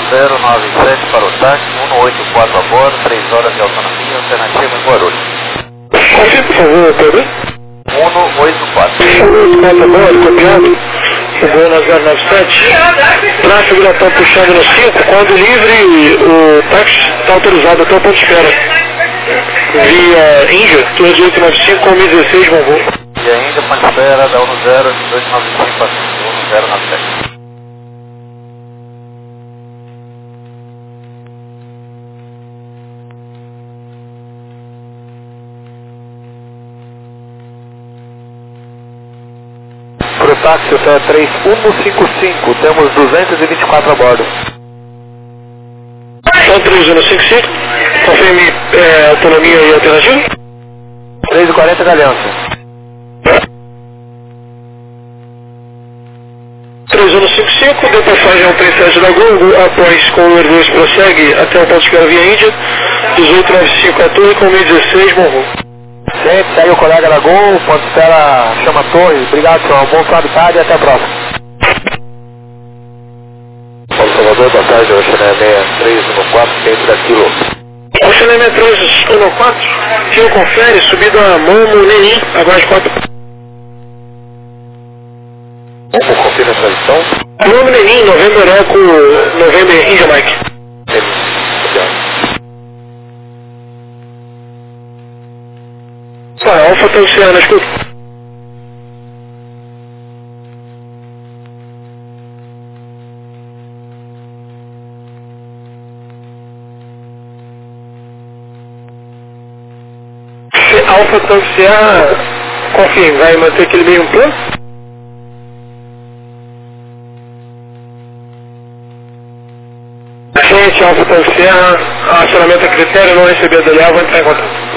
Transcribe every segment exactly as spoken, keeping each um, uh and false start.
zero nove sete para o táxi, cento e oitenta e quatro a bordo, três horas de autonomia, alternativa em Guarulhos. Confirme, por favor, Pedro. cento e oitenta e quatro. cento e oitenta e quatro a bordo, copiado. Chegou na zero nove sete. Tráfego já está puxando no cinco. Quando livre, o táxi está autorizado até o ponto de espera. Via Índia, dois oito nove cinco com mil e dezesseis, bom voo. E ainda ponto de espera da um zero dois nove cinco a um zero nove sete. Para o táxi até três um cinco cinco, temos duzentos e vinte e quatro a bordo. Então, três um cinco cinco, confirme é, autonomia e alternativa. três e quarenta Galhança. três um cinco cinco, deu passagem ao três sete da Gol, após com o número dois prossegue até o ponto de espera via Índia, dezoito nove cinco a torre com mil e dezesseis, bom voo. Sempre, segue o colega da Gol, ponto de espera chama a torre. Obrigado, senhor. Bom sábado tarde e até a próxima. Paulo Salvador, boa tarde, Oxané seis três um quatro, centro da Quilo. Oxané seis três um quatro, Quilo confere, subida a Momo Nenim, aguarde quatro. Como confirma a transição? Momo Nenim, Novembro Eco, Novembro Índia Mike. Ah, Alfa Tanciana, escuta. Alfa Tanciana, confirme, vai manter aquele mesmo plano? Gente, Alfa Tanciana, acionamento a critério, não receber D L A, vou entrar em contato.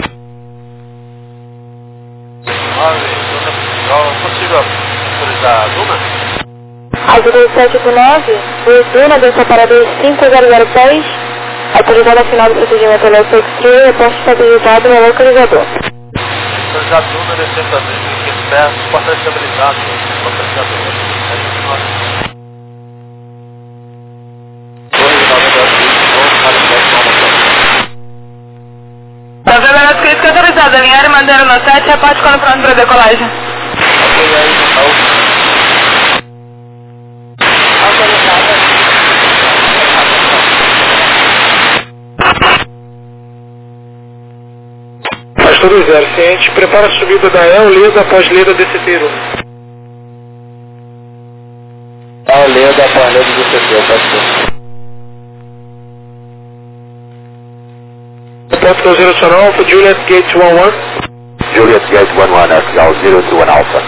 Possível autorizar a Duna? Azul sete oito nove, o Duna, dança para dois cinco zero zero dez, autorizada final do procedimento elétrico exterior, posto estabilizado no localizador. Autorizar a Duna, descer para dentro, que é porta estabilizado no localizador. Fazendo a crítica autorizada, alinhar e mandar no sete, reparte quando pronto para decolagem. Ok, aí, então. Pastor zero, ciente, prepara a subida da El, Leda após Leda D C T. El, Leda após Leda D C T, pastor. Ponto cruzeiro nacional, Alpha Juliet Gate um um. Juliet Gate um um, F L zero dois um Alpha.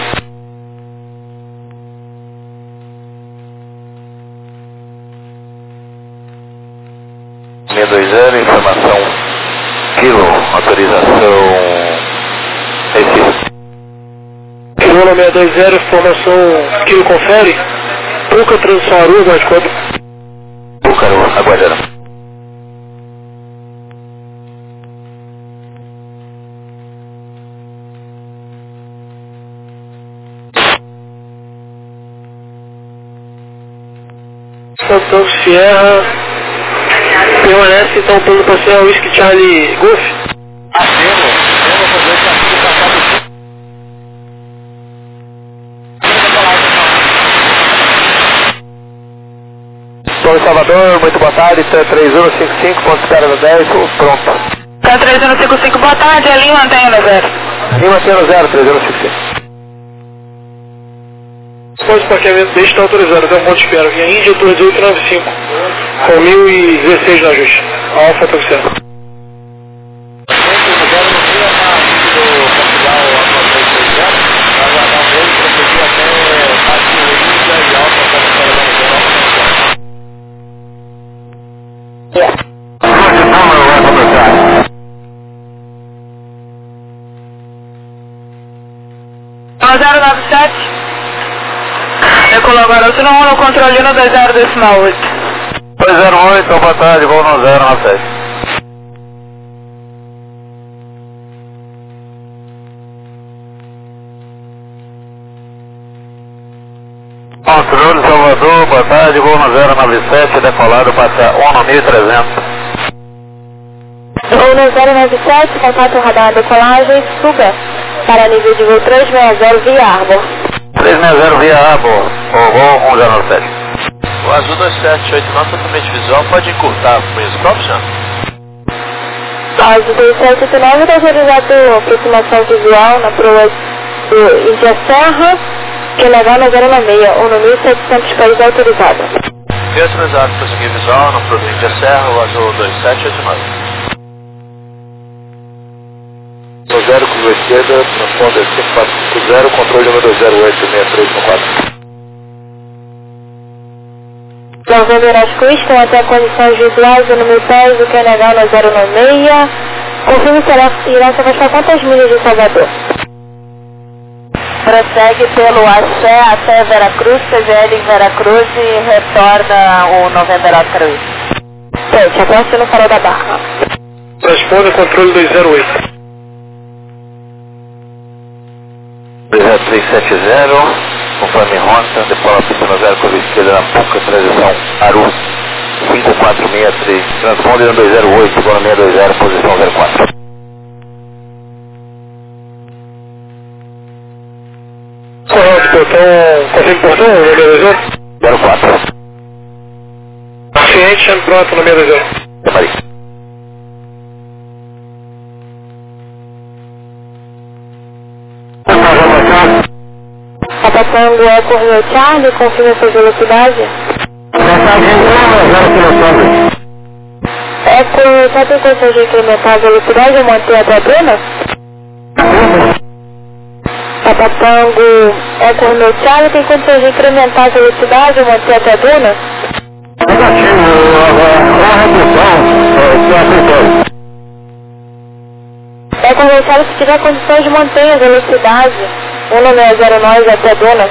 seis dois zero, informação Kilo, autorização Recife. Kilo seis dois zero, informação Kilo confere. Puca, transição Aruba, de quando? Puca, aguardando. Então, Sierra, permanece então o plano para ser o Whisky Charlie Golf? Aceno, aceno fazer esse aqui passado. Sou em Salvador, muito boa tarde, três um cinco cinco, ponto espera no dez, pronto. Tá três um cinco cinco, boa tarde, a linha mantém no zero. Linha mantém no zero, três um cinco cinco. Pode parqueamento deste está autorizado, até um ponto de espera. Via Índia, dois oito nove cinco, com mil e dezesseis no ajuste. Alfa está certo. zero nove sete, decolou agora outro não, no controle no dois zero decimal oito. dois zero oito, boa tarde, vou no zero nove sete. Controle Salvador, boa tarde. de voo no zero nove sete, decolado para um mil e trezentos. Voo no zero nove sete, contato radar decolagem, suba para nível de voo trezentos e sessenta via Arbor. trezentos e sessenta via Arbor, o voo um zero nove sete. O Azul dois sete oito nove totalmente visual, pode encurtar com os próprios, já? Azul dois sete oito nove está autorizado aproximação visual na proa do Índia Serra, que levar na zero nove seis, um mil e setecentos país autorizado. Via autorizado prosseguir visual na proa do Índia Serra, o Azul dois sete oito nove. No zero com a esquerda, transponder cinco quatro cinco zero, controle número dois zero oito seis três um quatro. Novembro Erasco até condições visuais, o número dez, o Q N H na zero nove seis. Confirme se irá se afastar quantas milhas de Salvador? Prossegue pelo Axé até Veracruz, P V L em Veracruz e retorna o Novembro Oscar Whisky. Sete, aposto no farol da Barra. Responde controle dois zero oito. dois três sete zero, conforme rota, depois a pista no zero com a esquerda na pouca transição Aru cinco quatro seis três, transponder no dois zero oito, igual seis dois zero, posição zero quatro. Correto, portão, confirme portão, número dois zero? zero quatro. Paciente, chame pronto, número dois zero. Maria. Apatango é Correio Charlie, confirme sua velocidade. É com, só tem condições de incrementar a velocidade ou manter a Bruna? Apatango é Correio Charlie, tem condições de incrementar a velocidade ou manter a Bruna? É Correio Charlie, se tiver condições de manter a velocidade. um nove zero nove até Bruna.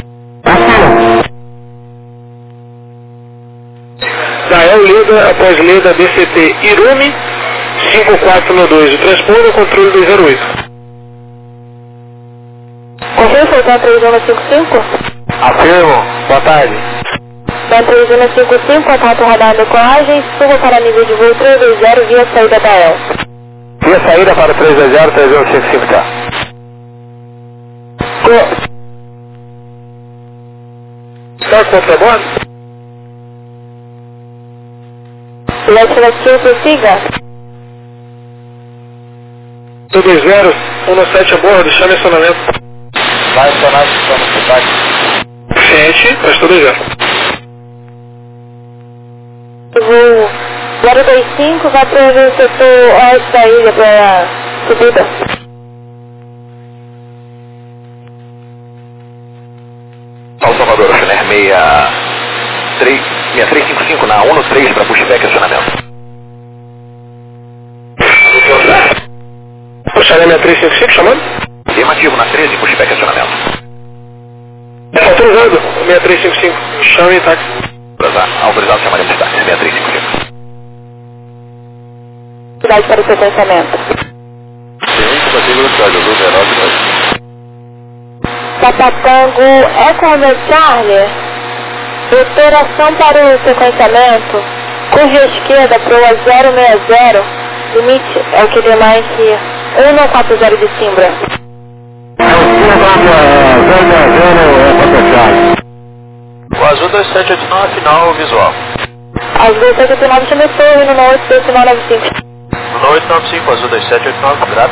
Dael Leda, após Leda, B C T Irumi, cinco quatro um dois, o transponder, controle dois zero oito. Confirma se está três um cinco cinco? Afirmo, boa tarde. Está três um cinco cinco, contato radar decolagem, suba para nível de voo trezentos e vinte via saída da El. Via saída para trezentos e vinte, três um cinco cinco, tá? Está contrabando? Legislativo, prossiga. dois zero, um sete a bordo, chame acionamento. Vai acionar o sistema de cidade. Paciente, pastor dois zero. Voo zero dois cinco, vai para o setor oeste da ilha para subida. Salvador, Chiner seis três cinco cinco na um três para pushback acionamento. Puxarei minha três cinco cinco, chamando? Afirmativo na treze, pushback acionamento. É autorizado, seis três cinco cinco, chame táxi. Autorizado, chamaremos de táxi, seis três cinco cinco. Cidade para o seu pensamento. Sim, consigo velocidade, azul, zero nove dois. Tapatango é Correio Charlie. Operação para o sequenciamento. Curva esquerda para o zero seis zero. Limite é o que demais que um quatro zero de Simbra. O Azul dois sete oito nove, final visual. As dois sete oito nove começou indo no oito dois nove cinco. No oito nove cinco, Azul dois sete oito nove, grave.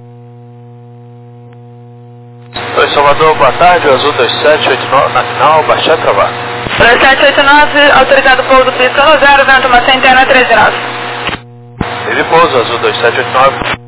Oi, Salvador, boa tarde, o Azul dois sete oito nove, na final, baixar e travar. dois sete oito nove, autorizado pouso do pista no zero, vento uma centena treze nove. Teve pouso, Azul dois sete oito nove.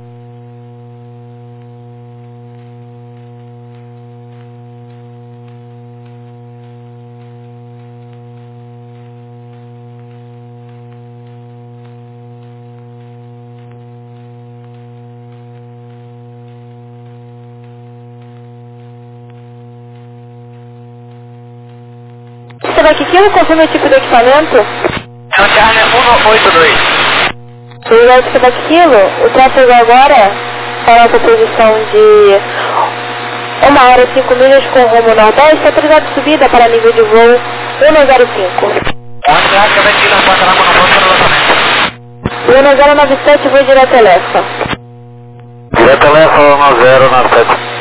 Sebastião, confirma o tipo de equipamento? É o Charlie um oito dois. Obrigado, Sebastião. O tráfego agora para a nossa posição de uma hora e cinco milhas com rumo nordeste, autorizado de subida para nível de voo um zero cinco. Onde é que vai tirar a porta lá com a porta do lançamento? um zero nove sete, vou direto a Lefa. Direto a Lefa, um zero nove sete.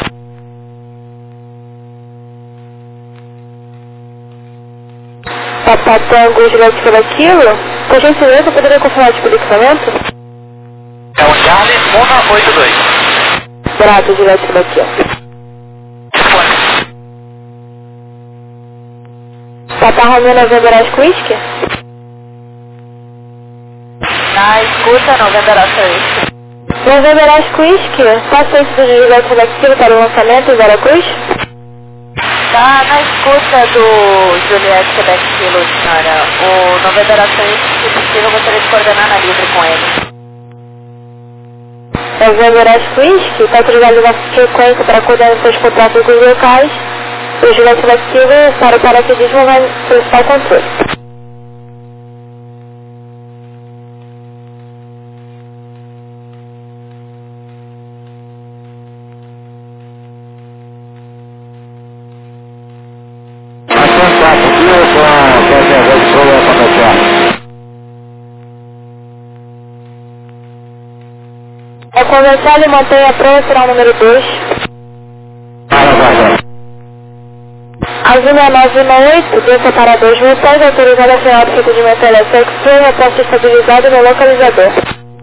Papá Tango, Juliette pela Kilo. Por gentileza, poderia confirmar o tipo de equipamento? É o Charlie um oito dois. Grato, Juliette pela Kilo. Papá Romeo, November Oscar Whisky. Na escuta, November Oscar Whisky. November Oscar Whisky, paciente do Juliette pela Kilo para o lançamento em Veracruz? Tá na escuta do Juliette Quebec Kilo, senhora. O November Oscar Whisky, se possível, eu gostaria de coordenar na livre com ele. November Oscar Whisky, está utilizando uma frequência para coordenar seus contratos com os locais. O Juliette pela Kilo, para o paraquedismo, vai solicitar o controle. É conversar e manter a prova, será o número dois. Azul nove um oito, desça para dois mil pés, autorizada a final do procedimento eletrônico, reposta estabilizado no localizador.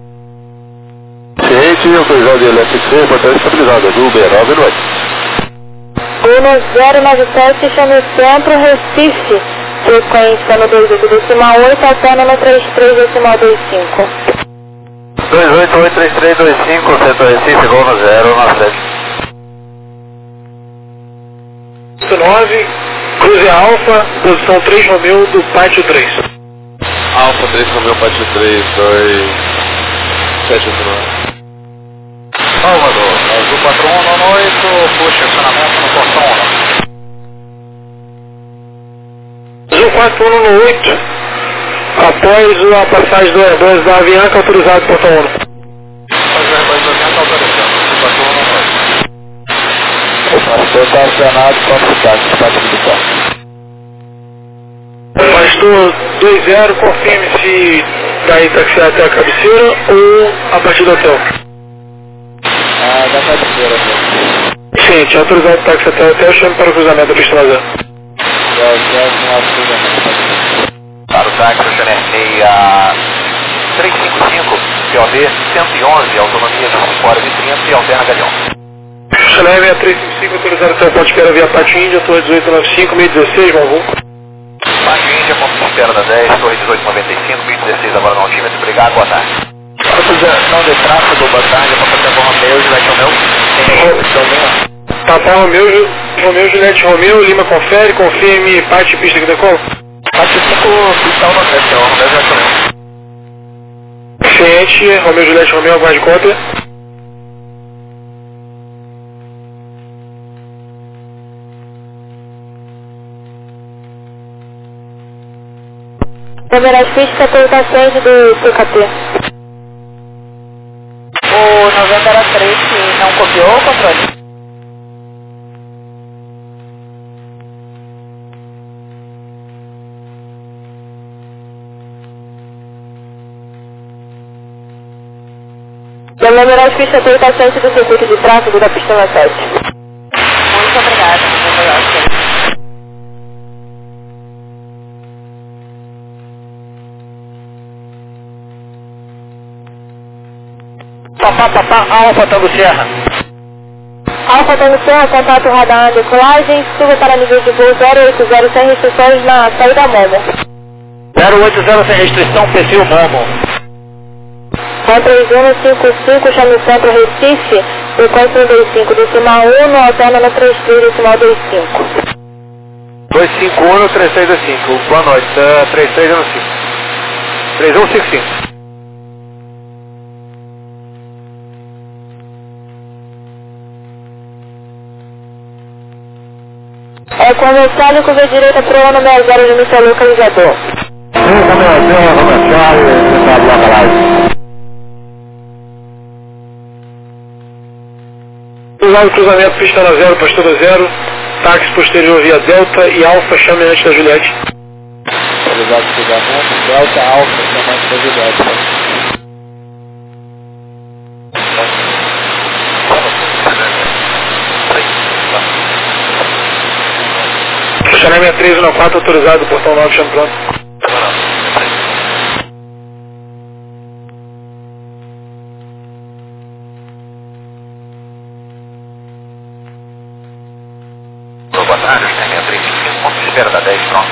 Ciente, autorizado de elétrico, reportagem estabilizada do B nove um oito. um zero nove sete, chama o centro, Recife. Frequência no dois oito decimal oito, alterna no trinta e três decimal vinte e cinco. dois oito oito três três dois cinco, centro Recife, gol no zero nove sete. nove, Cruze Alfa, posição três Romeu do Pátio três. Alfa três Romeu, Pátio três, dois sete nove. Salvador, Azul quatro um oito, puxa acionamento no portão um. Azul quatro um oito, após a passagem do Airbus da Avianca, autorizado portão um. Mas o Airbus da Avianca autorizado, Azul quatro um oito. Pastor está acionado com a cidade, espaço militar. Pastor dois zero, confirme se daí taxiar até a cabeceira ou a partir do hotel. Ah, da cabeceira mesmo. Gente, autorizado táxi até o hotel, chame para o cruzamento da pista lazer. Para o táxi, o Xanerneia trezentos e cinquenta e cinco, P O V cento e onze, autonomia de cinco horas e trinta e alterna Galeão. Chanel seis três cinco cinco, autorizado até o ponto de espera via Pátio Índia, torre dezoito noventa e cinco, meio dezesseis, Malvum. Pátio Índia, ponto de espera da dez, torre dezoito noventa e cinco, meio dezesseis, agora no altímetro, obrigado, boa tarde. Não de tráfego, boa tarde, para fazer bom Romeu, Juliette Romeu, tem Papá Romeu, Romeu, Juliette Romeu, Lima confere, confirme parte e pista que decola. Pátio cinco, pistão no sete, Romeu, Juliette Romeu. Ciente, Romeu, Juliette Romeu, aguarde cópia. Câmera física, autorizações do C K P. O November três que não copiou o controle? Câmera física, autorizações do circuito de tráfego da pista sete. Muito obrigada, November Oscar. Papá, papá, Alfa Tango Serra. Alfa Tango Serra, contato radar decolagem, suba para nível de voo zero oito zero sem restrições na saída Momo. zero oito zero sem restrição, perfil Momo. três um cinco cinco, chame o centro Recife, frequência trinta e cinco decimal um, no alterna no trinta e três decimal vinte e cinco. dois cinco um, três seis dois cinco, boa noite, uh, três seis um cinco. três um cinco cinco. É conversado com a direita para o ano meia zero de missão localizador. Usado cruzamento, pista na zero, pastora zero, táxi posterior via Delta e Alfa, chame antes da Juliette. autorizado o cruzamento, Delta Alfa, chamando de novidade. Chanel sessenta e três um quatro autorizado, portão nove, chama pronto. Boa tarde, Chanel sessenta e três ponto de espera da dez, pronto.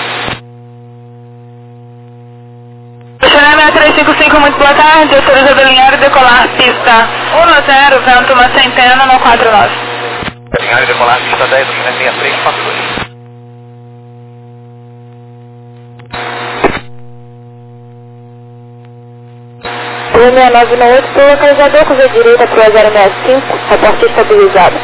Chanel sessenta e três cinquenta e cinco, muito boa tarde, autorizado alinhar e decolar pista um zero, vento uma centena no quatro nove. Alinhar e decolar pista dez, Chanel sessenta e três ponto dois. O seis nove oito para o localizador com a direita para o zero seis cinco, reporte estabilizado.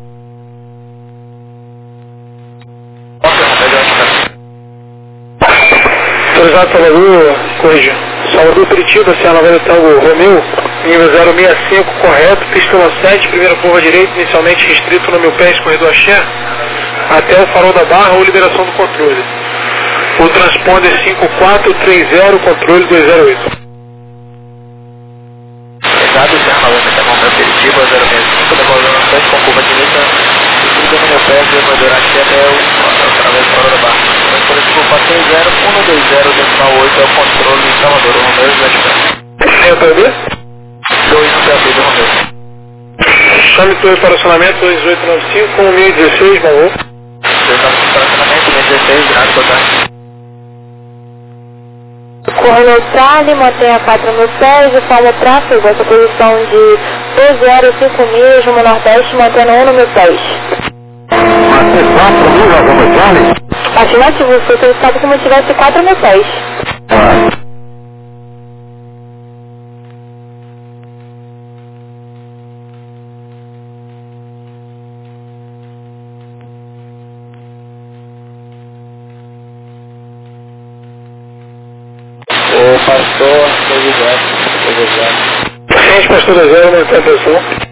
Autorizado Salvador, corrija. Salvador Curitiba, C A noventa Tango Romeu, nível zero seis cinco, correto, pista sete, primeira curva direita, inicialmente restrito no mil pés, corredor Axé, até o farol da barra ou liberação do controle. O transponder cinco quatro três zero, controle dois zero oito. Exato, C A noventa Tango Curitiba, zero seis cinco, decolando sete com curva direita, restrito no mil pés, corredor Axé até o através do farol da barra. Coletivo quatro zero um dois zero decimal oito é o controle de Salvador, Romeu e Vaticano. Tem o P B? dois no P B do Romeu. Chame o para acionamento dois oito nove cinco, um mil e dezesseis, por favor. dois nove cinco para acionamento, mil e dezesseis, grado, boa tarde. Corre neutral, mantenha quatro mil pés e forma tráfego, essa posição de dois zero cinco mil, rumo nordeste, mantendo um mil pés. quatro mil, vamos Charlie? Afirmativo, você solicitado como tivesse quatro mil pés. O pastor, Paciente, pastor da zero, mantém a atenção.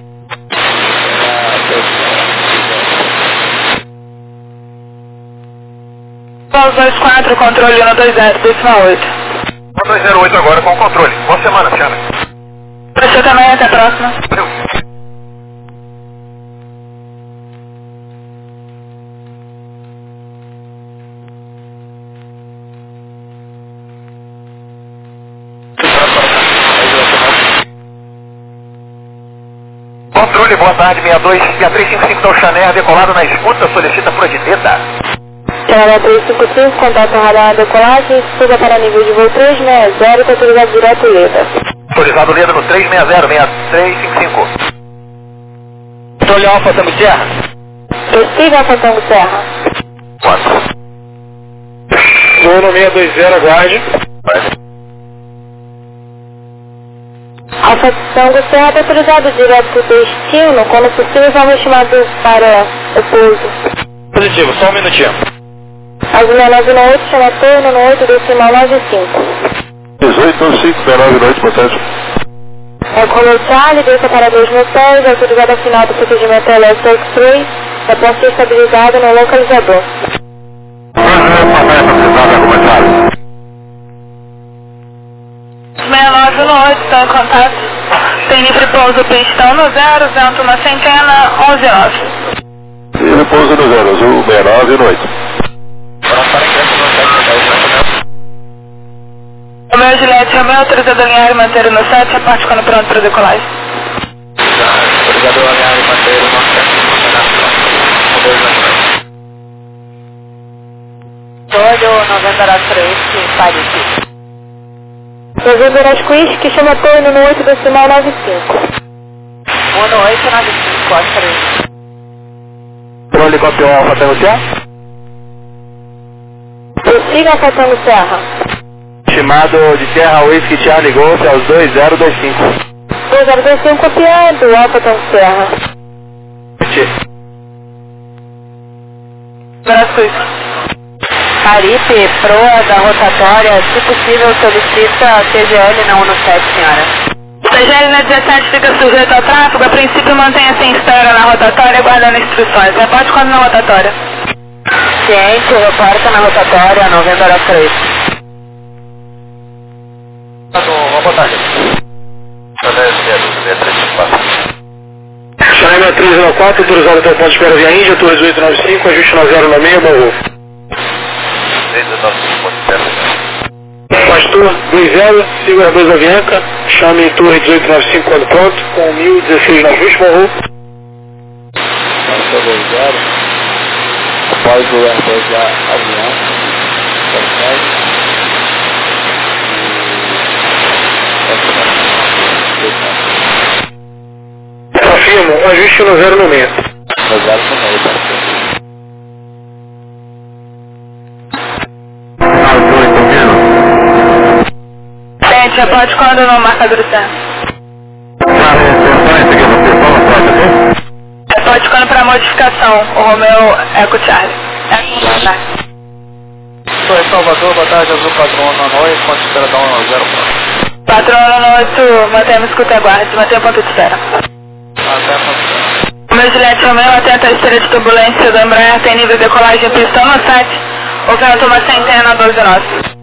dois quatro, controle um dois zero, decimal oito. um dois zero oito agora com o controle. Boa semana, Tiana. Para você também, até a próxima. Valeu. Controle, boa tarde, sessenta e dois, sessenta e três cinquenta e cinco do Chanel, decolado na escuta, solicita por edita. Chanel três cinquenta e cinco, contato radar decolagem, suba para nível de voo três seis zero, autorizado direto Leda. Autorizado Leda no três seis zero, sessenta e três cinquenta e cinco. Controle Alfa, Tango Serra. Prossiga Alfa Tango Serra. quatro. Voo no seis dois zero, aguarde. Alfa Tango Serra, autorizado direto destino, quando possível, vamos estimado para o pouso. Positivo, só um minutinho. Azul nove oito, chama turno no oito, decimal nove cinco. dezoito cinco, nove noite, boa tarde. É Color Charlie, desça para dois mil pés, autorizado ao final do procedimento elétrico X-Ray, após ser estabilizado no localizador. seis nove oito, estão em contato. Tem livre pouso pistão no zero, vento uma centena, onze nove. Ele pousa no zero, azul sessenta e nove noite. O meu Juliette Romeu, autorizado a alinhar e manter no sete, a parte quando pronto para decolagem. Autorizado a alinhar e manter no sete. Olho noventa três, Paris. Novembro Asquis, que chama turno no oito, decimal nove cinco. Boa noite, nove cinco, quatro três. Controle campeão Alfa Tango Serra. Prossiga Alfa Tango Serra. Estimado de Serra Whisky Charlie Golf aos dois zero dois cinco. dois zero dois cinco, copiando Alfa Tango Serra. Asquis. Caripe, proa da rotatória, se possível solicita T G L na um no sete, senhora. T G L na dezessete fica sujeito ao tráfego, a princípio mantenha-se em espera na rotatória, aguardando instruções. Reporte quando na rotatória. Ciente, reporta na rotatória noventa três. boa tarde. Chama três zero quatro, autorizado até o ponto de espera via Índia, Torres oito nove cinco, ajuste nove zero nove seis, morro. três zero nove cinco, ponto de espera. Pastor dois zero, segura dois Avianca, chame Torre dezoito nove cinco quando pronto, com mil e dezesseis no ajuste, morro. Pastor dois zero, após o Airbus da Avianca, Confirmo, um ajuste no zero no meio. No zero no meio, pastor. Gente, repete quando no marcador do tempo. Repete quando para modificação, o Romeu Eco Charlie. É, né? Sou em Salvador, boa tarde, azul quatro um nove oito, ponto de espera da um zero. Patrono oito, mantemos escuta e aguarde, mantenha ponto de espera. Até a próxima. O meu Juliette Romeu atenta a esteira de turbulência do Embraer, tem nível de decolagem pistão no sete, o vento uma centena doze nós.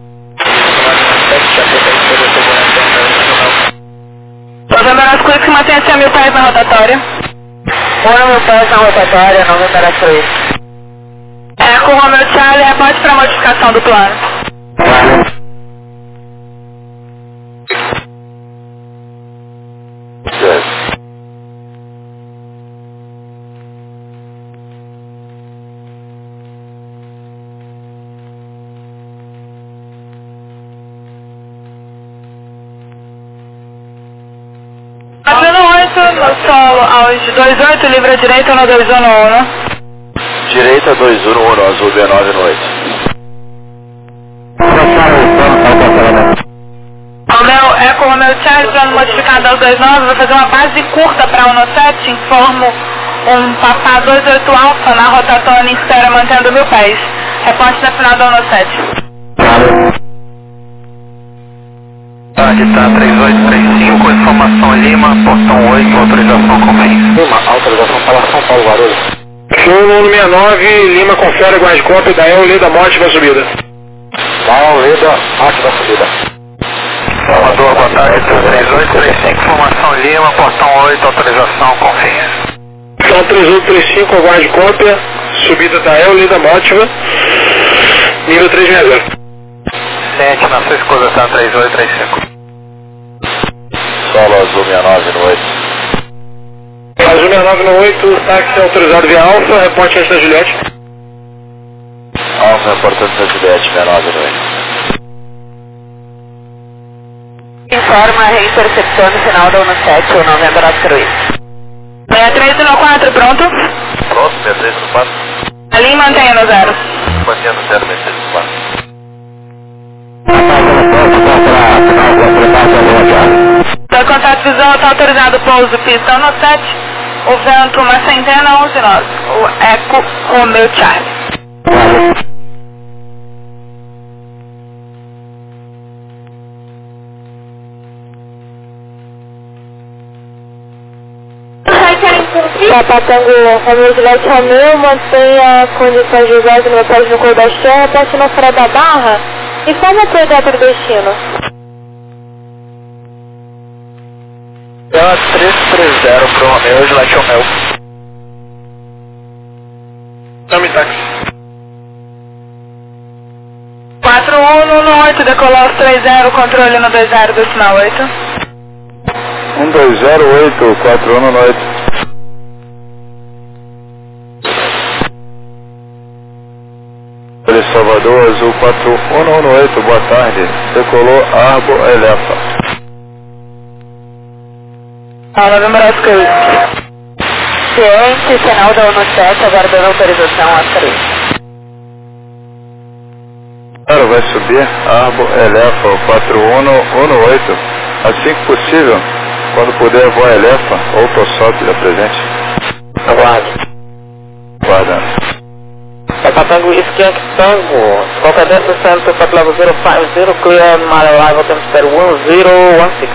Novembro nas Quick, mantenha-se a mil pés na rotatória. Um mil pés na rotatória, Novembro nas Quick. É, com o Romeu Charlie, repete para modificação do plano. Patrono oito, no solo aos dois oito, livre à direita no dois um no um. Direita dois um no azul B nove no oito. Romeu, é com o Romeu Charlie, plano modificado aos dois nove, vou fazer uma base curta para um no sete, informo um Papá dois oito Alfa na rotatória em espera, mantendo mil pés. Reponte na final do um no sete. Aqui está três oito três cinco, informação Lima, portão oito, autorização conveniência. Lima, autorização para São Paulo, Guarulhos. Show no sessenta e nove, Lima confere guarde cópia da El Leda Morte da subida. Da El Leda Morte da subida. Salvador, boa tarde, três oito três cinco, informação Lima, portão oito, autorização conveniência. Então três oito três cinco, guarde cópia, subida da El Leda Morte, nível três seis zero. Cliente na sua escusa, tá três oito três cinco. Solo azul sessenta e nove no oito. Azul sessenta e nove no oito, táxi autorizado via Alfa, reponte antes da Juliette. Alfa, reportante da Juliette, sessenta e nove no oito. Informa a reintercepção no final da um sete, o Novembro nas Cruz. sessenta e três no quatro, pronto? Pronto, sessenta e três no quatro. Ali mantenha no zero. Mantenha no zero, sessenta e três no quatro. Seu contato visual está autorizado, pouso pistão no sete, o vento uma centena onze nós, o Eco Romeu Charlie. Papa Tango Romeu Juliette Romeu, mantenha condições de usuário no metade no cor da Xerra, passe na fora da barra e como foi data do destino? Ela três três zero pro Romeu, Juliette Romeu. Chame táxi. quatro um no oito, decolou os três zero, controle no dois zero do sinal oito. um dois zero oito, quatro um no oito. Salvador, azul quatro um no oito, boa tarde. Decolou Arbo Elefa. Ah, Novembro nas Cruz. Ciente, sinal da um sete, aguardando autorização às três. Claro, vai subir Arbo Elefa, quatro um no oito. Assim que possível, quando puder voar Elefa, ou Tossop da presente. Aguarde. Aguardando. Papa Tango Skank Tango, qualquer dentro cento, Papa Level zero five zero, clear my arrival, time spare one zero one six.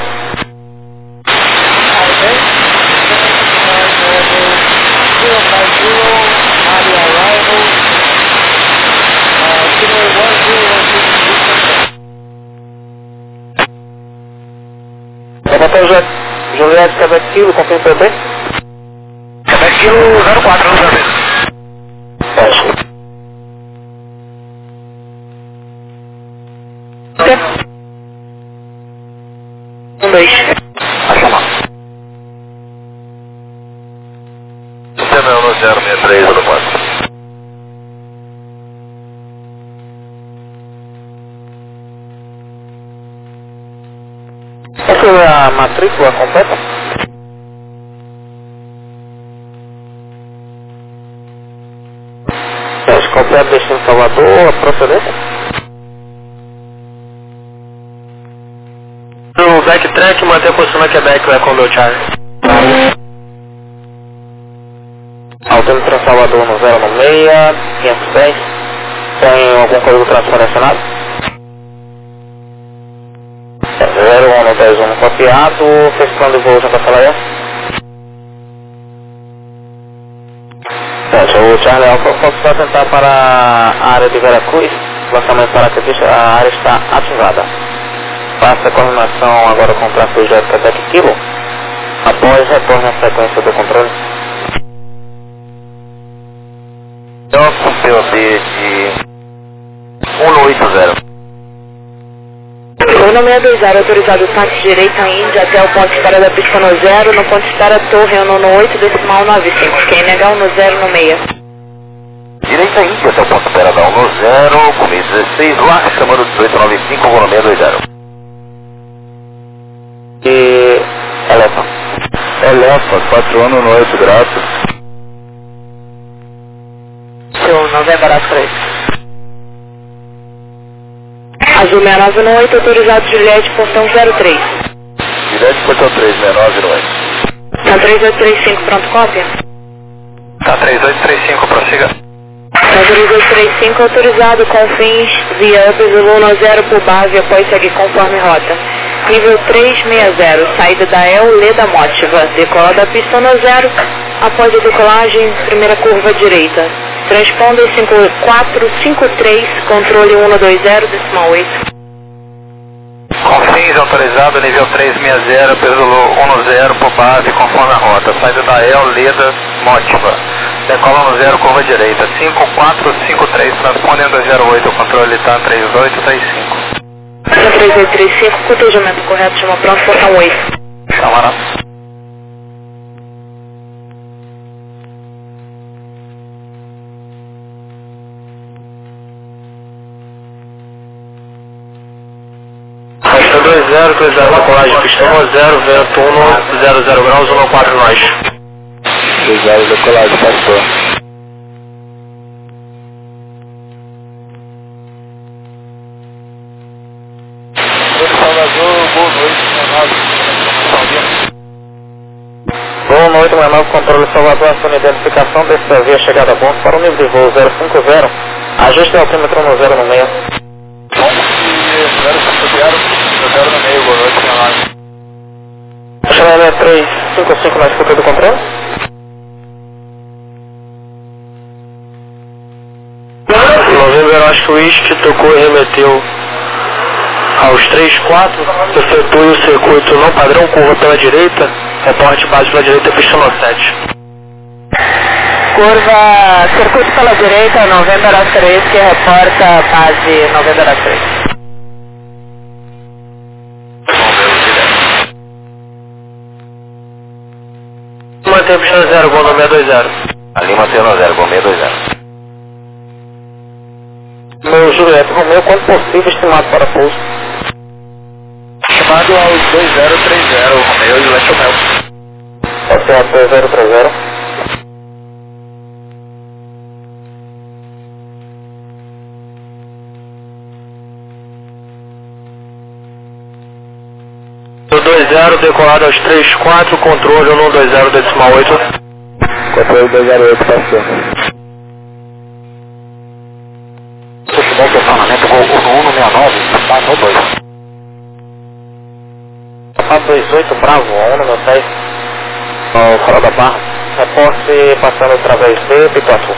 Hotel Juliette Quebec Kilo, confirma P B. Quebec Kilo zero quatro, não sabe. Um, dois. A chamar. Sistema é o zero seis três zero quatro. Essa é a matrícula completa? Teste completo, destino Salvador, a procedência? O backtrack mantém a posição na Quebec, vai com o meu Charlie. Altômetro Salvador no zero no meia, quinhentos e dez. Tem algum código transformacionado? zero um no dez um copiado, fez plano de voo já para falar essa? O Charlie Alfa Fox vai tentar para a área de Veracruz, lançamento paraquedista, a área está ativada. Faça a coordenação agora com o tráfego de Quebec Kilo, após retorno à sequência do controle. Nosso P O B de um um oito zero. um seis dois zero, autorizado táxi direita Índia até o ponto de espera da pista no zero, no ponto de espera Torre um no oito, decimal nove cinco, quem negar um no zero no meia. Direita Índia até o ponto de espera da um no zero, comigo dezesseis, lá, chamando dezoito nove cinco, voo no seis dois zero. E... Elefa. Elefa, quatro anos no oito graças. Seu November a três. Azul seis nove no oito, autorizado Juliette, portão zero três. Juliette, portão três, seis nove no oito. Tá três oito três cinco, pronto, cópia? Tá três oito três cinco, prossiga. Tá três oito três cinco, autorizado com fins via Up Zulu no zero por base, após seguir conforme rota. Nível três seis zero, saída da El Leda Motiva, decola da pista no zero, após a decolagem, primeira curva direita. Transponder cinco quatro cinco três, controle um dois zero, decimal oito. Confins autorizado, nível três seis zero, peso um zero por base, conforme a rota. Saída da El Leda Motiva. Decola no zero, curva direita. cinco quatro cinco três, transponder dois zero oito, controle TAM três oito três cinco. três oito três cinco, cotejamento correto, chama pronto, portão oito. Chamará. Resta dois zero, dois zero, decolagem, pistão no zero, vento um zero zero graus, um quatro nós. dois zero, decolagem, passou. Salvador, boa noite, Boa noite, meu nome controle Salvador, acione identificação desse via chegada a bordo para o nível de voo zero cinco zero, ajuste o altímetro no zero no meio. zero cinco zero, zero no meio, boa noite, meu nome. Chama três cinco cinco na escuta do controle. Novembro, acho que o Whisky tocou e remeteu aos três quatro, efetue o circuito não padrão, curva pela direita, reporte base pela direita, pista no sete. Curva, circuito pela direita, November a três, que reporta base November a três. Mantém pista no zero, gol no seis dois zero. Ali mantém no zero, gol seis dois zero. Meu Juliette Romeu, quanto possível, estimado para pouso. Chamado aos dois zero três zero, Romeu e Juliette Romeu. Oceano dois zero três zero. O dois zero decolado aos três quatro, controle um dois zero decimal oito. Controle dois zero oito, passou. Futebol questionamento, gol um no seis nove, tá no dois. quatro dois oito, Bravo, um no meu seis. Ao fora da barra. Reporte passando através de Pituatu.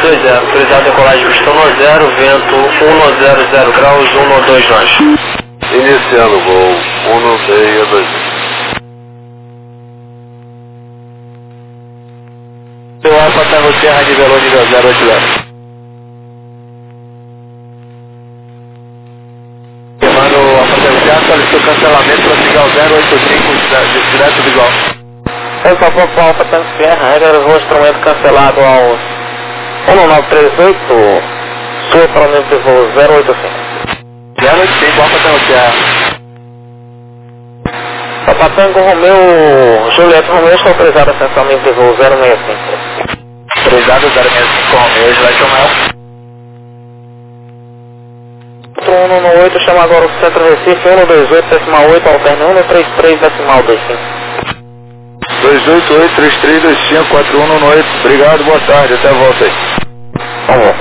dois zero, autorizado decolagem pistão no zero, vento um zero zero graus, um dois nós. Iniciando o voo um seis dois. O Alfa Tango Sierra nivelou nível zero oito zero. Mano, o Alfa Tango Sierra solicitou cancelamento para ligar o zero oito cinco direto visual. Eu só vou para o Alfa Tango Sierra, regra do voo instrumento cancelado ao um nove três oito, sua para o nível de voo zero oito cinco. zero oito cinco, Alfa Tango Sierra. Alfa Tango Romeu, Julieta Romeu está autorizado a ascensão nível de voo zero seis cinco. Autorizado zero seis cinco Romeu, Julieta Romeu. um um oito, chama agora o Centro Recife, um dois oito, decimal oito, alterna um três três, decimal dois cinco. dois oito oito, três três dois cinco, quatro um um oito. Obrigado, boa tarde, até a volta aí. Vamos.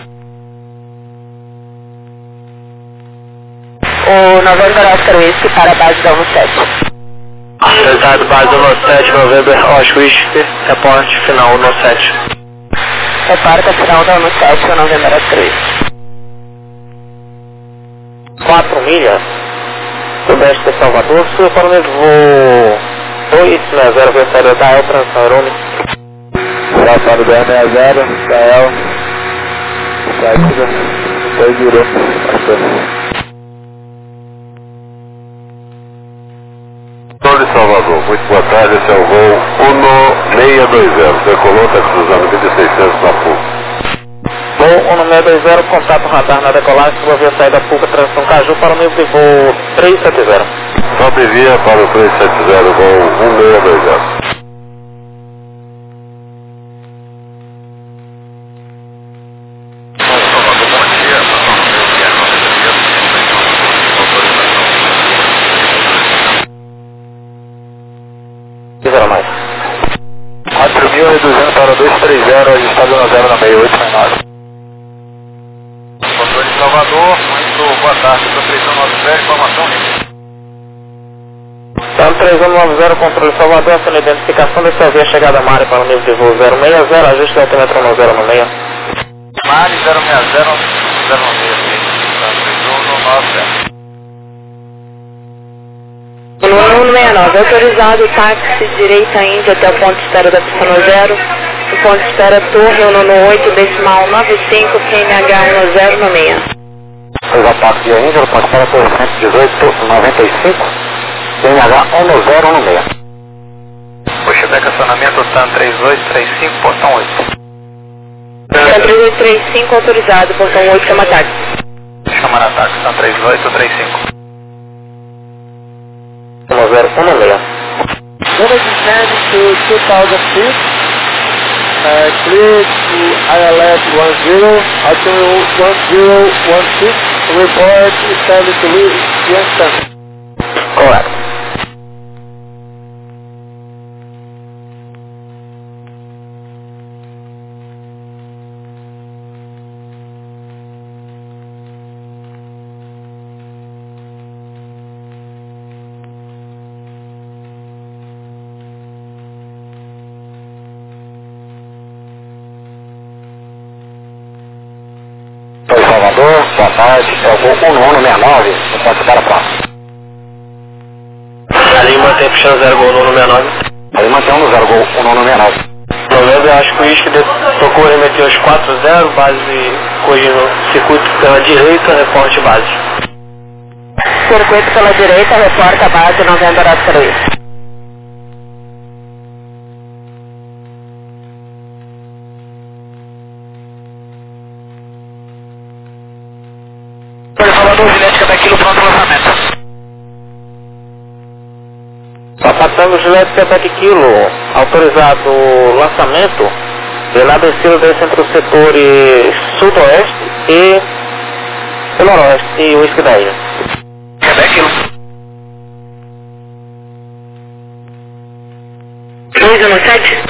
O November Oscar Whisky para a base da sete. Autorizado base do sete, November Oscar Whisky, reporte final no sete. Reporta final da sete, o November Oscar Whisky. quatro milhas, sudeste de Salvador, sul para o voo dois seis zero, versículo da El Transaurone. Já para o dois seis zero, Israel, saída, foi virou, passou. de Salvador, muito boa tarde, esse é o voo um seis dois zero, decolou, está cruzando mil e seiscentos na P U C. Voo um seis dois zero, contato radar na decolagem, sobre a saída P U C, transição Caju para o nível de voo três sete zero. Sobe via para o três sete zero, voo um seis dois zero. quatro mil reduzindo para dois três zero, ajustado na zero na meia oito mais nove. Controle de Salvador, muito boa tarde, estou três um nove zero, informação livre. Então três um nove zero, controle Salvador, sendo identificação dessa via chegada a Mari para o nível de voo zero seis zero, ajuste do altimetro no zero seis. Mari zero seis zero, zero seis, três um nove zero. No um seis nove, autorizado táxi direita Índia até o ponto de espera da pista no zero. O ponto de espera Torre um oito, decimal nove cinco, Q N H um zero no seis. Pois a táxi de Índia, ponto de espera Torre cento e dezoito, noventa e cinco, Q N H um zero no seis. Puxa, deck acionamento TAM três oito três cinco, portão oito. TAM três oito três cinco, autorizado, portão oito, chama táxi. Chamar a táxi, TAM três oito três cinco. um zero um seis. Number descending to two thousand feet, uh, clear to I L S one zero, altitude one zero one six, report established to leave Youngstown. Correto. Oi, Salvador, boa tarde, é o voo um um seis nove, no ponto de espera próximo. Ali mantém puxando zero gol no sessenta e nove. Ali mantém um no zero gol um um seis nove. Novembro, eu acho que o Whisky tocou, remeteu os quatro zero, base corrigindo circuito pela direita, reporte base. Circuito pela direita, reporta a base November Oscar Whisky. Salvador, Juliette, Quebec, Kilo, pronto, lançamento. Sapatando Juliette, Quebec, Kilo, autorizado lançamento pela descida desse entre os setores sudoeste e noroeste e Whisky da ilha. Quebec, Kilo. dois um sete.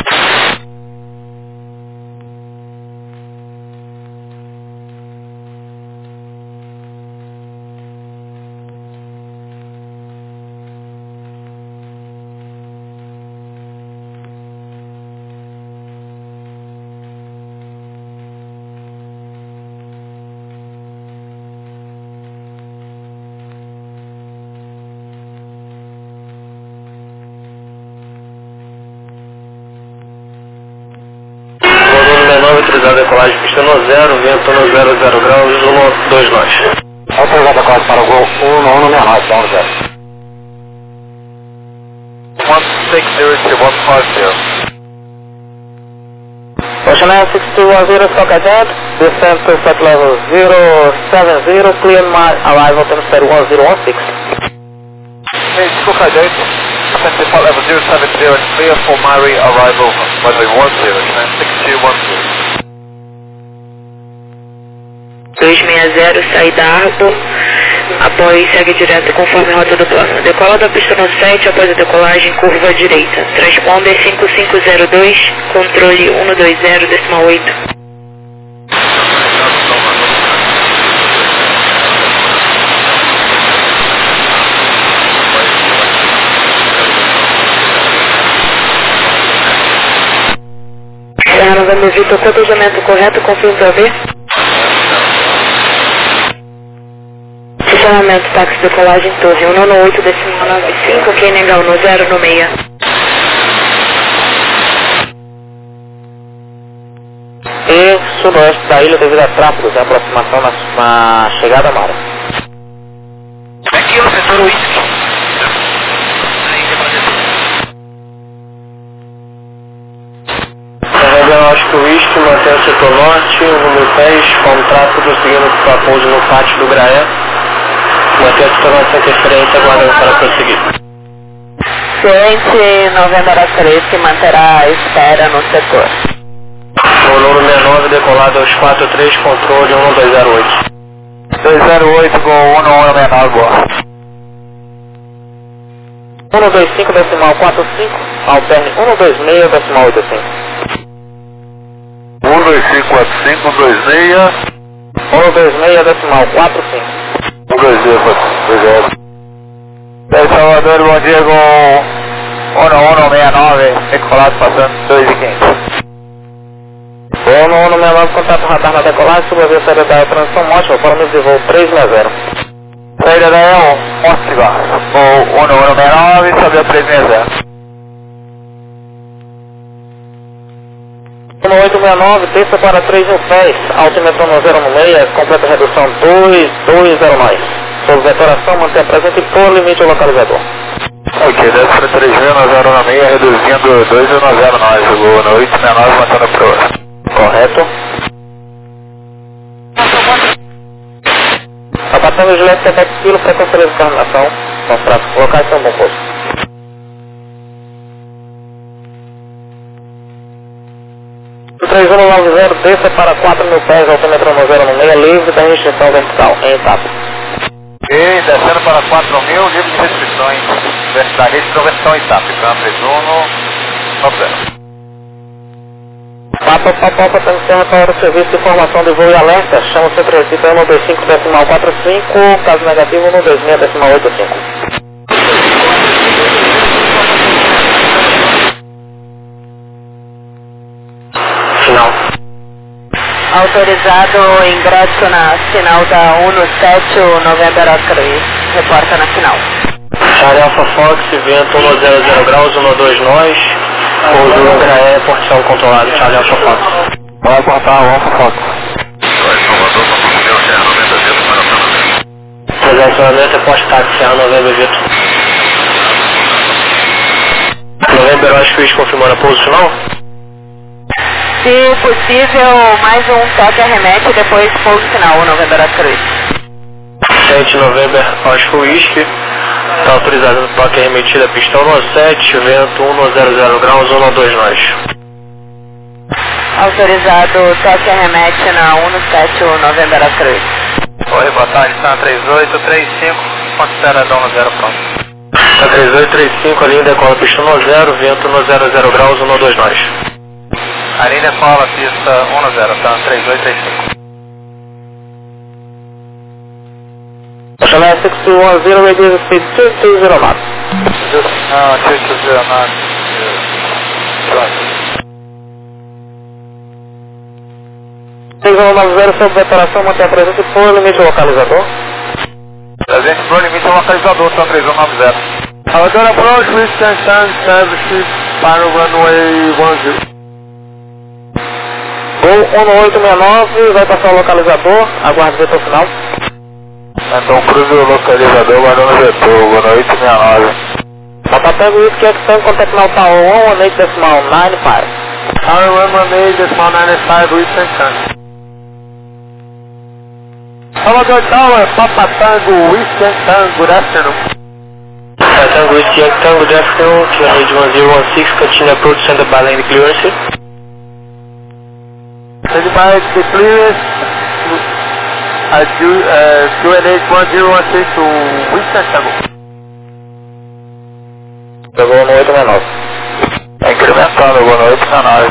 autorizado a decolagem pista no zero, vento no zero zero graus, um dois nós. Autorizado a decolagem para o gol um no um sessenta e nove, zero. one six zero to one five zero. Ocean Air six two one zero, stock ahead, descent to set level zero seven zero, clear my arrival to set one zero one six. Hey, stock ahead, descent to set level zero seven zero, clear for Mary, arrival runway one zero, and six two one zero. dois seis zero, saída Arbo, após segue direto conforme a rota do plano. Decola da pista no sete, após a decolagem, curva à direita. Transponder cinco cinco zero dois, controle um dois zero, decimal oito. Novembro Vitor, cotejamento correto, confirmo para ver. Funcionamento, táxi, decolagem, torre, um nove oito, decimal nove cinco, K N H um zero no meia. E sudoeste da ilha devido a tráfego de aproximação na, na chegada à Mara. Aqui é o setor Whisky. Diagnóstico Whisky, mantém o setor norte, o número dez, contrato prosseguindo para pouso no pátio do Graé. Mantém o setor norte sem interferência, aguardando para prosseguir. Ciente, Novembro três, que manterá a espera no setor. O número sessenta e nove, decolado aos quatro três, controle um dois zero oito. dois zero oito, gol um no um sessenta e nove, boa. um dois cinco, decimal quatro cinco, alterne um dois seis, decimal oito cinco. um dois cinco quatro cinco, um dois seis, um dois seis, decimal quatro cinco. um dois zero quatro zero. dez Salvador, bom dia, com um no um sessenta e nove, decolado passando dois e quinze. um no um sessenta e nove, contato radar na decolagem, sobre a saída da transição móvel, parâmetro de voo três seis zero. Saída da E um, Oscar, voo um no um sessenta e nove, sobe a três seis zero. um oito seis nove, terça para três mil pés, altímetro no zero no meia, completa redução dois dois zero nove. Sob vetoração, mantém presente por limite localizador. Ok, desce para três mil, no zero na meia, reduzindo dois no zero nove, voo no oito seis nove, mantendo a proa. Correto. Abatendo o Gillette setenta quilos para conferir a carnação. Nos tráficos locais são bom posto. três um nove zero, desça para quatro mil pés, altímetro no zero no meia, livre da restrição vertical, em etapa. Ok, descendo para quatro mil, livre de restrições, da restrição vertical em etapa, então três um, nove zero. Papa, papa, papa, transferência para o serviço de informação de voo e alerta, chama o centro Recife um dois cinco, decimal quatro cinco, caso negativo um dois seis, decimal oito cinco. Final. Autorizado o ingresso na final da um no sete, Novembro três, reporta na final. Charlie Alpha Fox, vento um zero zero graus, um dois nós, pouso no Graé, porção controlado, Charlie Alpha Fox. Vai portar o Alpha Fox. Posicionamento é pós-táxi, Novembro Vitor. Novembro, acho que o confirmando a pouso final? Se possível, mais um toque arremete e depois pouso final, o Novembro três. sete Novembro, acho que o Whisky. Está autorizado no toque arremetido a pistão no sete, vento um zero zero graus, um dois nós. Autorizado toque arremete na um no sete, Novembro três. Oi, boa tarde, está três oito três cinco, considera dono zero pronto. Está três oito três cinco, a linha decola pistão no zero, vento no zero zero graus, um dois nós. A linha decola pista um zero, está três oito três cinco. Ocean Air six two one zero, radius speed two two zero knots. Não, two two zero knots. seis um nove zero, sob vetoração, mantém a presença por limite localizador. Presente por limite localizador, está três um nove zero. Agora approach with stand services para o runway one zero. Gol um oito seis nove, vai passar o localizador, aguarde o vetor final. Então cruze o localizador, guardando o vetor, Gol oito seis nove. Papa Tango Whisky X-Tango, contact now Tower one one eight decimal nine five. Tower one one eight decimal nine five, Whisky Tango. Salvador Tower, Papa Tango Whisky Tango, good afternoon. Papa Tango Whisky X-Tango, good afternoon, Q N H one zero one six, continue approach, send the balance clearance. Send by the clearance, uh, Q N H one zero one six to Whisky Tango. Pegou no oito seis nove. Incrementando, Gol oito seis nove.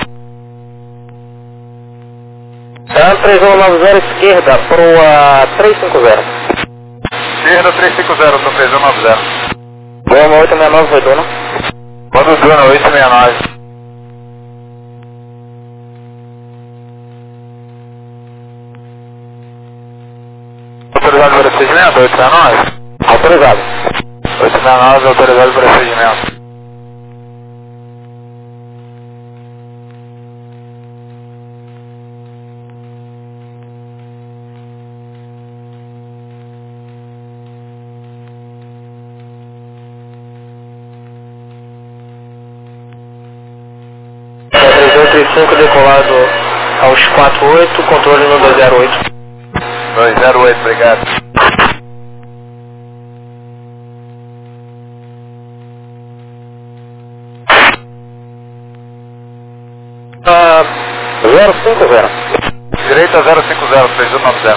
Tá três um nove zero esquerda pro uh, três cinco zero. Esquerda três cinco zero, no três um nove zero. Gol no oito seis nove, foi Duna. Manda o Duna oito seis nove. Autorizado para procedimento, oito seis nove? Autorizado. oito seis nove, autorizado para procedimento. três cinco decolado aos quatro oito, controle no dois zero oito. dois zero oito, obrigado. Uh, zero cinco zero. Direita zero cinco zero, três um nove zero.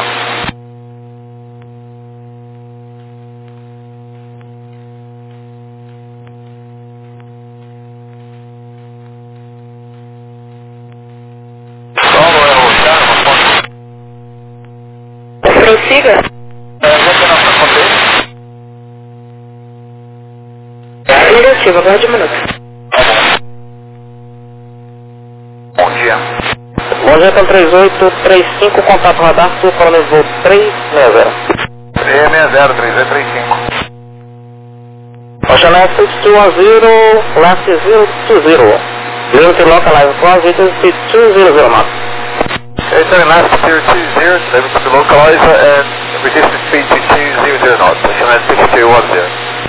Prossiga. Negativo, aguarde um minuto. Bom dia. Bom dia, então três oito três cinco, contato radar, sul, falando voo três seis zero. três seis zero, três zero três cinco. Ocean left six two one zero, left zero two zero. Limit localize cross, it is two zero zero knots. Okay, turn left zero two zero, level to the localizer and reduce the speed to two zero zero knots. Ocean left six two one zero.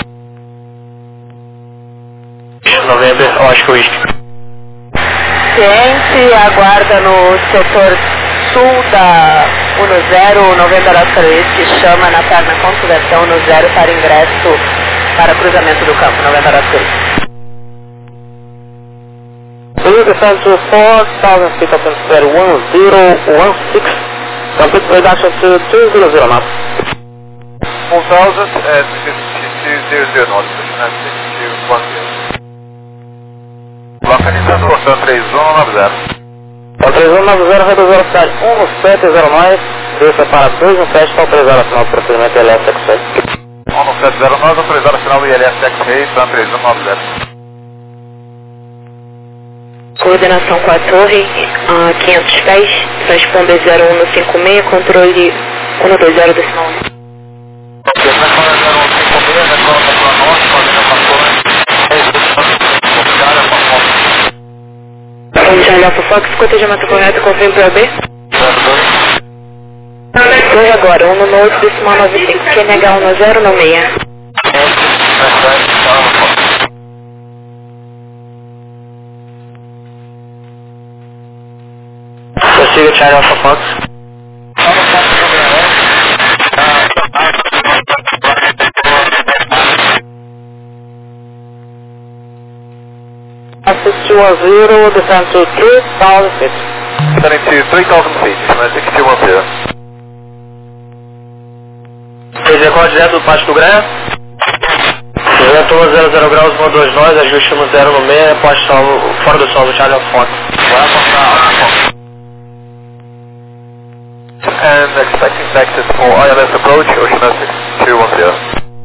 Novembro, Oscar Whisky. Ciente, aguarda no setor sul da um zero, Novembro Oscar Whisky, chama na perna consideração no zero para ingresso para cruzamento do campo, Novembro Oscar Whisky. Will you descend to four thousand feet of atmosphere one zero one six, complete reduction to two zero zero knots. four thousand and two zero zero knots, Ocean left six two one zero. Localizando, portando três um nove zero. Então três um nove zero, reduz a velocidade um sete zero nove, desça para dois um sete, está autorizado a final do procedimento L S X-Ray. um sete zero nove, autorizado a final do I L S X-Ray, plan três um nove zero. Coordenação com a torre, a quinhentos pés, transponder zero um cinco seis, controle um dois zero decimal um. Charlie Alpha Fox, cotejamento correto, confirme para o B. Torre agora, um no oito decimal nove cinco, Q N H um zero nove seis. Prossiga, Charlie Alpha Fox. six two one zero, descend to three thousand feet. Descending to three thousand feet, six two one zero. Fez recorde direto do pátio do Graia. Vento zero zero graus, um dois nós, ajuste no zero no meio, poste solo, fora do solo, Charlie Alpha Fox. Vai passar. And expecting exit for I L S approach, Ocean six two one zero.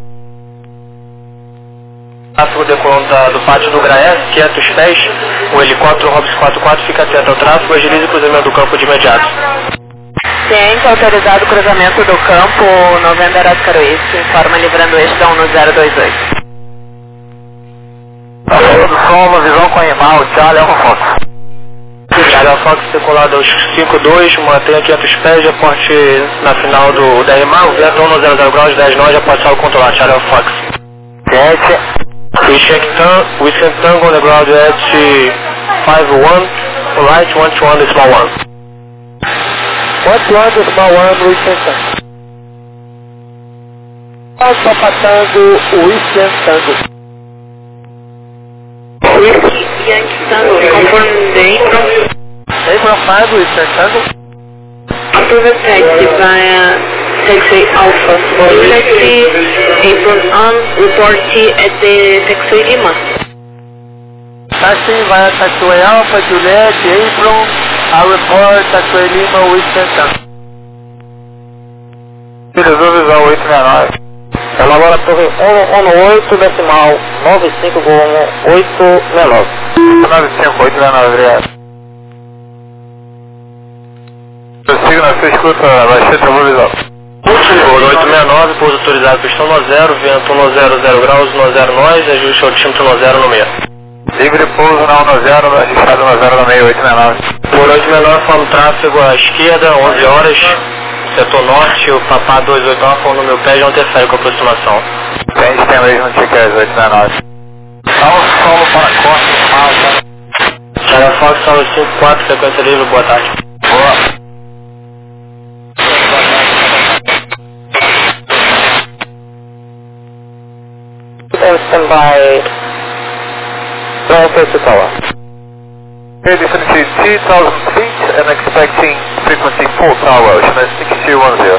Tráfego decolando do pátio do Graé, quinhentos pés, o helicóptero Robs quatro quatro fica atento ao tráfego, agilize o cruzamento do campo de imediato. Ciente, autorizado o cruzamento do campo, Novembro Oscar Whisky, informa livrando eixo da um zero dois oito. Tá falando solo, visão com animal, Charlie Alpha Fox. Charlie Fox decolado aos cinco dois, mantenha quinhentos pés, reporte na final do D R M A, o vento um zero zero graus, dez nós, já pode salvo controlado, Charlie Fox. sete. Whiskey Tango on the ground at five one, right, one to one, the small one. one to one, the small one, Whiskey Tango. Papa Tango, Whiskey Tango. Whiskey Yankee Tango, confirm the April. April five, Whiskey Tango. Approval taxi via taxi Alpha. Taxi April on, report at the taxi Lima. Taxi via taxiway Alpha, Juliet, April, I report taxiway Lima, Whiskey Tango. Resolvisão oito sessenta e nove. Elabora torre um um oito, decimal nove cinco um oito sessenta e nove. nove cinco oito sessenta e nove, obrigado. Eu sigo na sua escuta, baixei a visão. Último, oito sessenta e nove, pouso autorizado, pistão no zero, vento um zero zero graus, no zero nós, ajuste altímetro no zero no meio. Livre pouso na um zero, registrado no zero no meio, oito sessenta e nove. Por oito sessenta e nove, forma tráfego à esquerda, onze horas, setor norte, o Papá dois oito Alfa no meu pé já interfere com a aproximação. Tem sistema aí no ticket oito sessenta e nove. Salve solo para costa, normal. Charlie Fox, salve cinco quatro, frequência livre, boa tarde. Boa. Stand by transfer to tower. Here definitely two thousand feet and expecting frequency four tower, ocean six two one zero.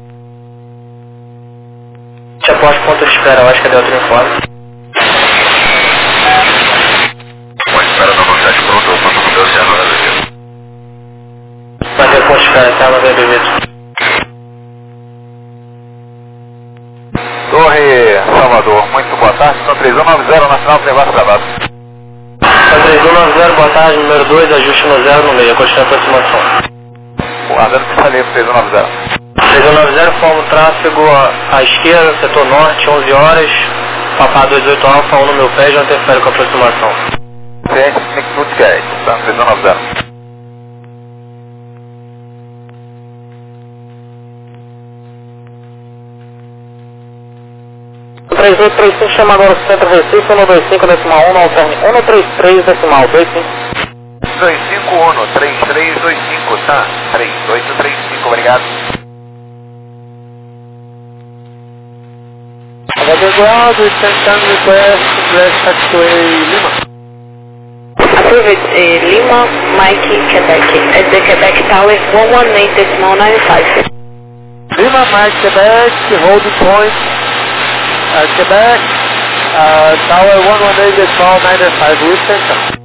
Já pode ponto de espera, eu acho que é Delta Uniforme. Pode esperar na velocidade pronta, ou quando o oceano na bebida. Vai ter ponto de espera, tá? Não vem bebido. Torre Salvador, muito boa tarde, são três um nove zero na final, Prevasta da Bata. São três um nove zero, boa tarde, número dois, ajuste no zero no meio, continua a aproximação. Guardando que está livre, três um nove zero. três um nove zero, forma o tráfego à esquerda, setor norte, onze horas, Papá dois oito Alfa, um no meu pé, já interfere com a aproximação. Ciente, Nick Nutgate, tá, três um nove zero. três oito três cinco, chama agora o centro Recife, um dois cinco decimal um, alterne um três três decimal dois cinco. dois cinco um, três três dois cinco, tá? três oito três cinco, obrigado. Agora ground, send request, request taxiway Lima. Approve it, uh, Lima, Mike, Quebec. At the Quebec Tower, one one eight decimal nine five. Lima, Mike, Quebec, holding point. Uh, Quebec, uh, Tower one one eight decimal nine five, Whiskey Tango.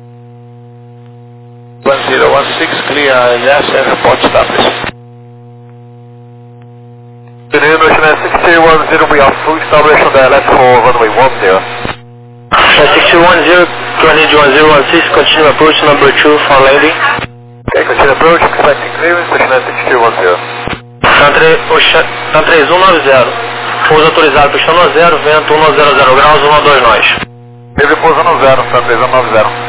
one zero one six, clear, yes, airport established. Union Ocean six two one zero, we are full establishment there, left for runway one zero. six two one zero, twenty one zero one six, continue approach number two for landing. Okay, continue approach, expecting clearance, Ocean six two one zero. São três um nove zero. Pouso autorizado, pistão no zero, vento um zero zero graus, um dois nós. Teve pouso no zero, São três um nove zero.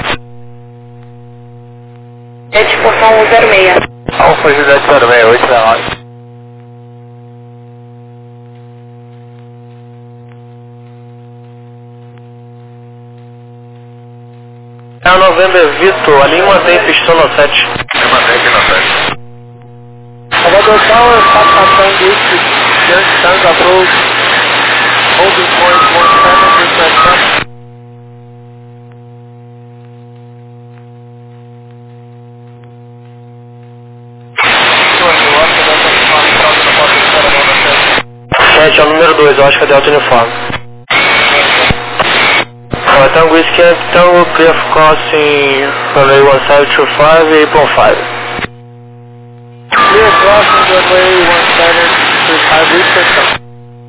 Jet portão zero seis. Alfa Juliette zero seis, oito zero nove. É a November Vitor, ali mantém pistão no sete. Eu mantém aqui na frente. Salvador Tower, está passando isso. Yankee Tango approach, holding point one seven, request up. sete é o número dois, eu acho que é Delta Uniforme. Uh, Tango Whiskey, Tango, clear for crossing, runway one seven two five, April five. Clear crossing, runway one seven two five, Whiskey Tango.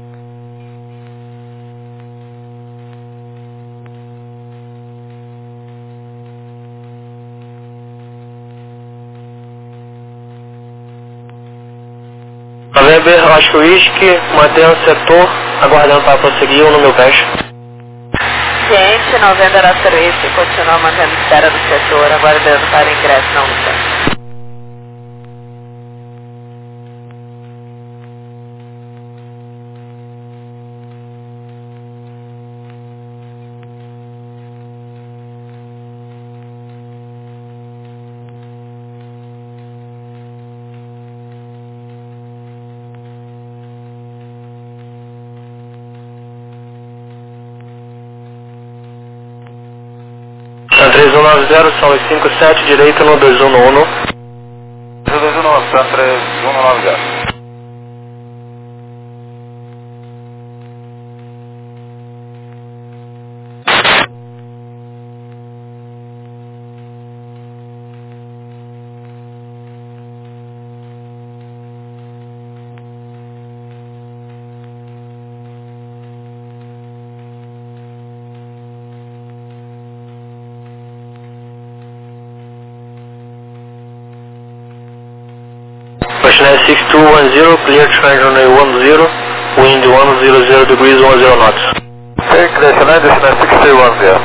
November, Oscar Whisky, mantenha o setor, aguardando para prosseguir, um no meu pé. Ciente, novembro era três, continua mantendo espera no setor, aguardando para ingresso na unidade. três um nove zero, são os cinco sete, direita no dois um um. dois um um, San três um nove zero. Question six two one zero, clear trend runway one zero, wind one hundred degrees one zero knots. Take clear descendant six two one zero.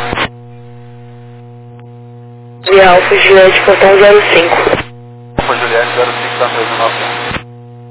Via Alfa Juliette, portão zero cinco. Alfa Juliette zero cinco, San três um nove zero.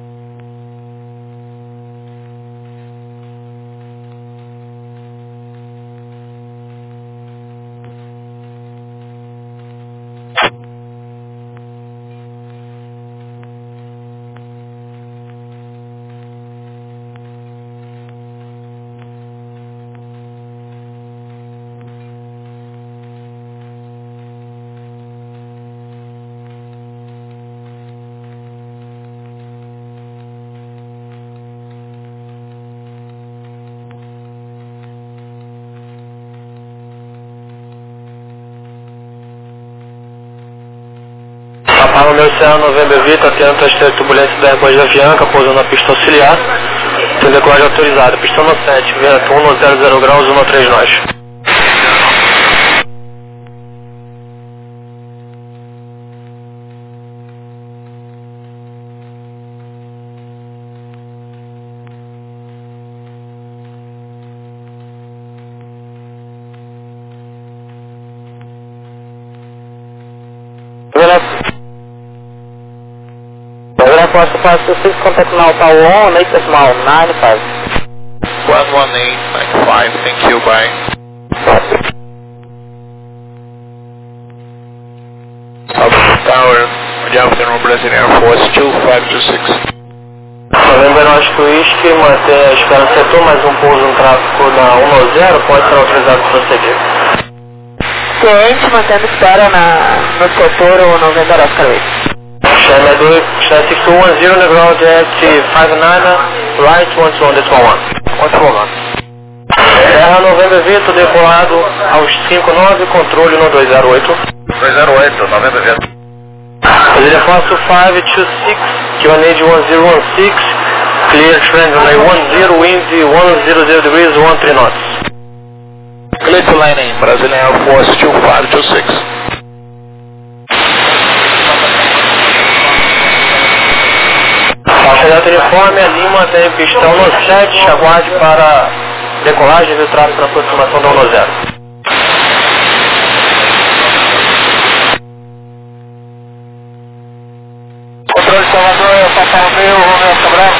Papa Número Serra Novembro Vita, atento às turbulências da Airport da Avianca, pousando na pista auxiliar. Tem decolagem autorizada. Pista no sete, vento um zero zero graus, um três nós. Foster five two six, contact now tower one, eight decimal nine five. one one eight nine five, thank you, bye. Tower, good afternoon, Brazilian Air Force two five two six. Novembro Norte Whisky, mantém a espera no setor, mais um pouso no tráfego na um zero, pode ser autorizado para prosseguir. Ciente, mantendo espera na, no setor ou Novembro Oscar oito. China six two one zero, the ground at five nine, right one two one, decimal one. one two one. Serra Novembro Vitor, decolado aos cinco nove, controle no dois zero oito. dois zero oito, Novembro Vitor. Brasília Foster five two six, Q N A one zero one six, clear trend runway one zero, wind one hundred degrees, one three knots. Clear to landing, Brazilian Air Force two five two six. Faixa de uniforme, a Lima tem pistão no sete, aguarde para decolagem e tráfego para aproximação da um zero. Controle Salvador, é o Papa Romeu, Romeu Cabral.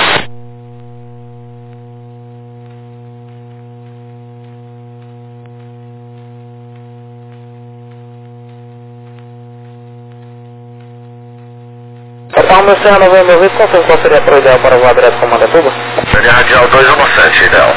Papa Número Serra Novembro Vita, confirma qual seria a pro ideal para voar direto com Mandatuba? Seria radial dois um sete, ideal.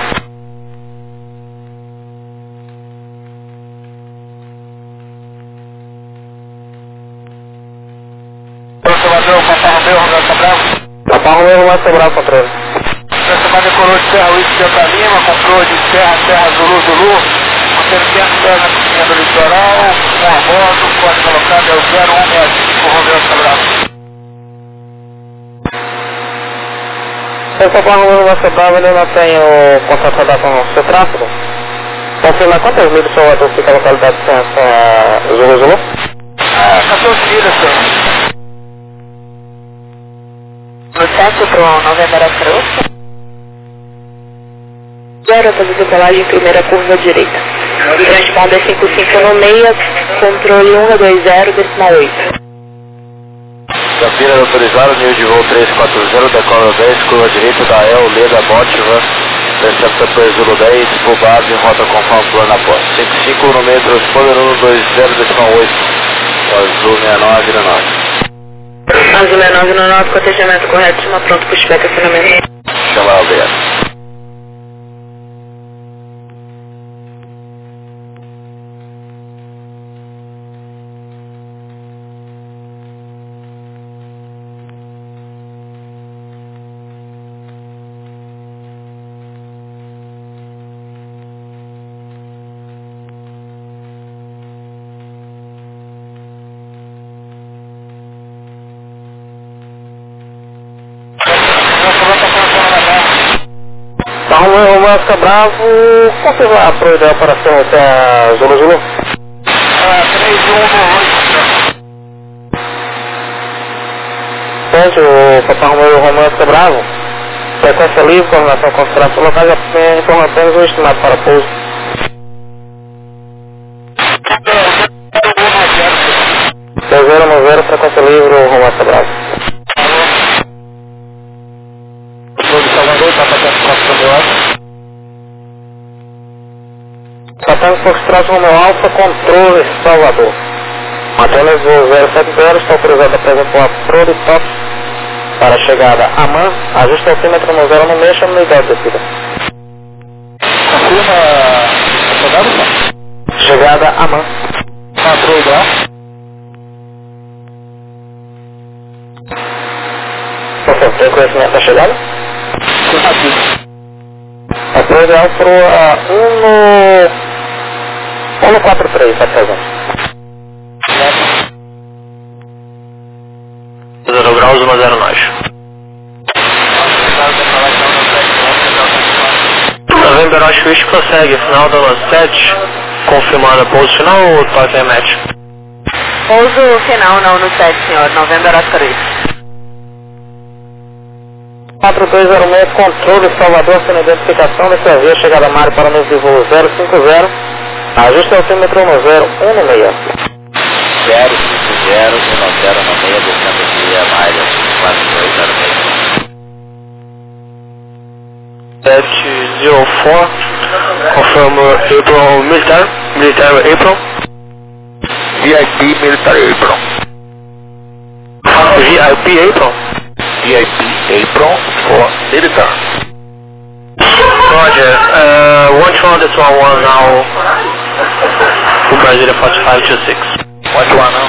Salvador, Papa Romeu, Romeu Cabral. Papa Romeu, Romeu Cabral, controle. Essa decolou de Serra Whisky Delta Lima, controle de Serra, Serra Zulu, Zulu. Mantendo quinhentos pés na piscina do litoral, com a bordo, código colocado é o zero um seis cinco, Romeu Cabral. O Papa Romeu Romeu Cabral, ele não tem o contato radar com o seu tráfego? Confirma quantas milhas o seu fica a localidade de Serra Zulu, Zulu? Ah, quatorze milhas, senhor. No sete para o Novembro Oscar oito. Zero, fazer decolagem, primeira curva direita. Transponder cinco cinco no meia, controle um dois zero, decimal oito. Campina autorizado, nível de voo três quatro zero, decola dez, curva direita da El, Leda, Motiva, recepta para Zulu dez, full base, rota conforme plano na porta. cinco cinco no meio, transponder um dois zero, decimal oito, Azul sessenta e nove no nove. Azul sessenta e nove no nove, cotejamento correto, chama pronto, pushback, acionamento. Chama Alberto. Arrumou o Mosca Bravo, qual que vai a pro da operação até a Zulu Zulu? três um oito. Gente, o Papai Romeu o Mosca Bravo, frequência livre, coordenação com os traços locais, informa apenas o estimado para pouso. dois zero um zero, frequência livre, o Mosca Bravo. Salvador, está fazendo quatro mil alfa. Satânico Foxtrot Romeu Alfa, controle Salvador. Matheus zero sete zero, está autorizado a apresentar a Protop para a chegada a M A N, ajuste altímetro no zero, não mexa, unidade de descida. Confirma a chegada, não? Chegada a M A N. Patrulha lá. Você tem conhecimento da chegada? A Protop Alfa um no quatro três, está presente. zero graus, um zero nós. November Oscar Wish prossegue, final da nove sete, confirmando a pouso final ou pode match? Pouso final não no sete, senhor, November Oscar Wish. quatro dois zero seis, controle Salvador, sem identificação, desse avião, chegada a Mário para nível de voo zero cinco zero, ajuste altímetro no zero um no meia. zero cinco zero, um zero no meia, descendo aqui a Mário, quatro dois zero seis. sete zero quatro, confirma April Militar, Militar April. V I P Militar April. V I P April? V I P April for Militar. Roger, uh, one two this one one now, Brazil forty-five two six. one two one now.